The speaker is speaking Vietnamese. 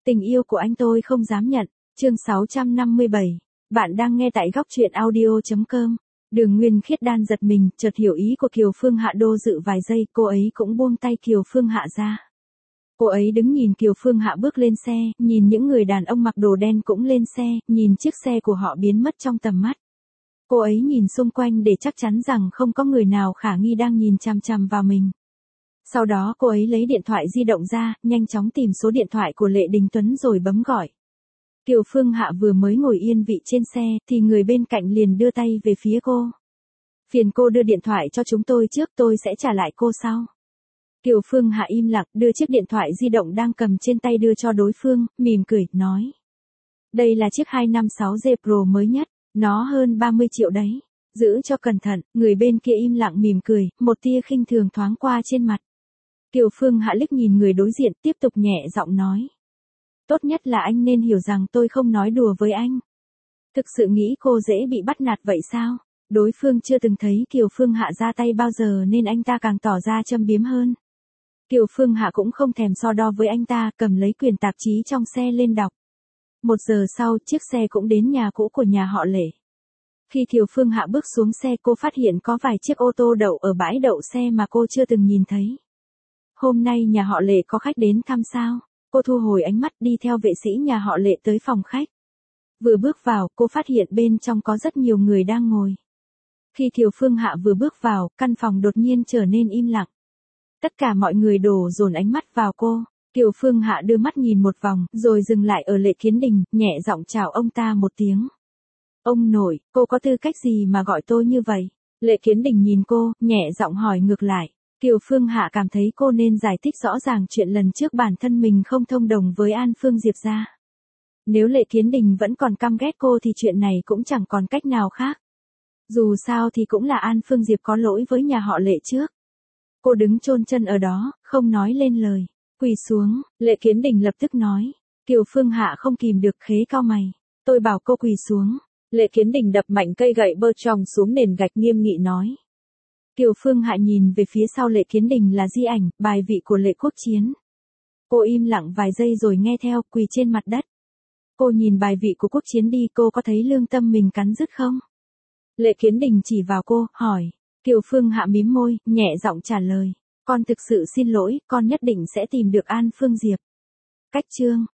Tình yêu của anh tôi không dám nhận. Chương 657. Bạn đang nghe tại góc truyện audio.com. Đường Nguyên Khiết đan giật mình, chợt hiểu ý của Kiều Phương Hạ, do dự vài giây, cô ấy cũng buông tay Kiều Phương Hạ ra. Cô ấy đứng nhìn Kiều Phương Hạ bước lên xe, nhìn những người đàn ông mặc đồ đen cũng lên xe, nhìn chiếc xe của họ biến mất trong tầm mắt. Cô ấy nhìn xung quanh để chắc chắn rằng không có người nào khả nghi đang nhìn chằm chằm vào mình. Sau đó cô ấy lấy điện thoại di động ra, nhanh chóng tìm số điện thoại của Lệ Đình Tuấn rồi bấm gọi. Kiều Phương Hạ vừa mới ngồi yên vị trên xe, thì người bên cạnh liền đưa tay về phía cô. Phiền cô đưa điện thoại cho chúng tôi trước, tôi sẽ trả lại cô sau. Kiều Phương Hạ im lặng, đưa chiếc điện thoại di động đang cầm trên tay đưa cho đối phương, mỉm cười, nói. Đây là chiếc 256G Pro mới nhất, nó hơn 30 triệu đấy. Giữ cho cẩn thận. Người bên kia im lặng mỉm cười, một tia khinh thường thoáng qua trên mặt. Kiều Phương Hạ liếc nhìn người đối diện, tiếp tục nhẹ giọng nói. Tốt nhất là anh nên hiểu rằng tôi không nói đùa với anh. Thực sự nghĩ cô dễ bị bắt nạt vậy sao? Đối phương chưa từng thấy Kiều Phương Hạ ra tay bao giờ nên anh ta càng tỏ ra châm biếm hơn. Kiều Phương Hạ cũng không thèm so đo với anh ta, cầm lấy quyển tạp chí trong xe lên đọc. 1 giờ sau, chiếc xe cũng đến nhà cũ của nhà họ Lệ. Khi Kiều Phương Hạ bước xuống xe, cô phát hiện có vài chiếc ô tô đậu ở bãi đậu xe mà cô chưa từng nhìn thấy. Hôm nay nhà họ Lệ có khách đến thăm sao? Cô thu hồi ánh mắt, đi theo vệ sĩ nhà họ Lệ tới phòng khách. Vừa bước vào, cô phát hiện bên trong có rất nhiều người đang ngồi. Khi Kiều Phương Hạ vừa bước vào, căn phòng đột nhiên trở nên im lặng. Tất cả mọi người đổ dồn ánh mắt vào cô. Kiều Phương Hạ đưa mắt nhìn một vòng, rồi dừng lại ở Lệ Kiến Đình, nhẹ giọng chào ông ta một tiếng. Ông nội, cô có tư cách gì mà gọi tôi như vậy? Lệ Kiến Đình nhìn cô, nhẹ giọng hỏi ngược lại. Kiều Phương Hạ cảm thấy cô nên giải thích rõ ràng chuyện lần trước bản thân mình không thông đồng với An Phương Diệp ra. Nếu Lệ Kiến Đình vẫn còn căm ghét cô thì chuyện này cũng chẳng còn cách nào khác. Dù sao thì cũng là An Phương Diệp có lỗi với nhà họ Lệ trước. Cô đứng chôn chân ở đó, không nói lên lời. Quỳ xuống, Lệ Kiến Đình lập tức nói. Kiều Phương Hạ không kìm được khế cau mày. Tôi bảo cô quỳ xuống. Lệ Kiến Đình đập mạnh cây gậy bơ tròng xuống nền gạch, nghiêm nghị nói. Kiều Phương Hạ nhìn về phía sau Lệ Kiến Đình là di ảnh, bài vị của Lệ Quốc Chiến. Cô im lặng vài giây rồi nghe theo, quỳ trên mặt đất. Cô nhìn bài vị của Quốc Chiến đi, cô có thấy lương tâm mình cắn rứt không? Lệ Kiến Đình chỉ vào cô, hỏi. Kiều Phương Hạ mím môi, nhẹ giọng trả lời. Con thực sự xin lỗi, con nhất định sẽ tìm được An Phương Diệp. Cách chương.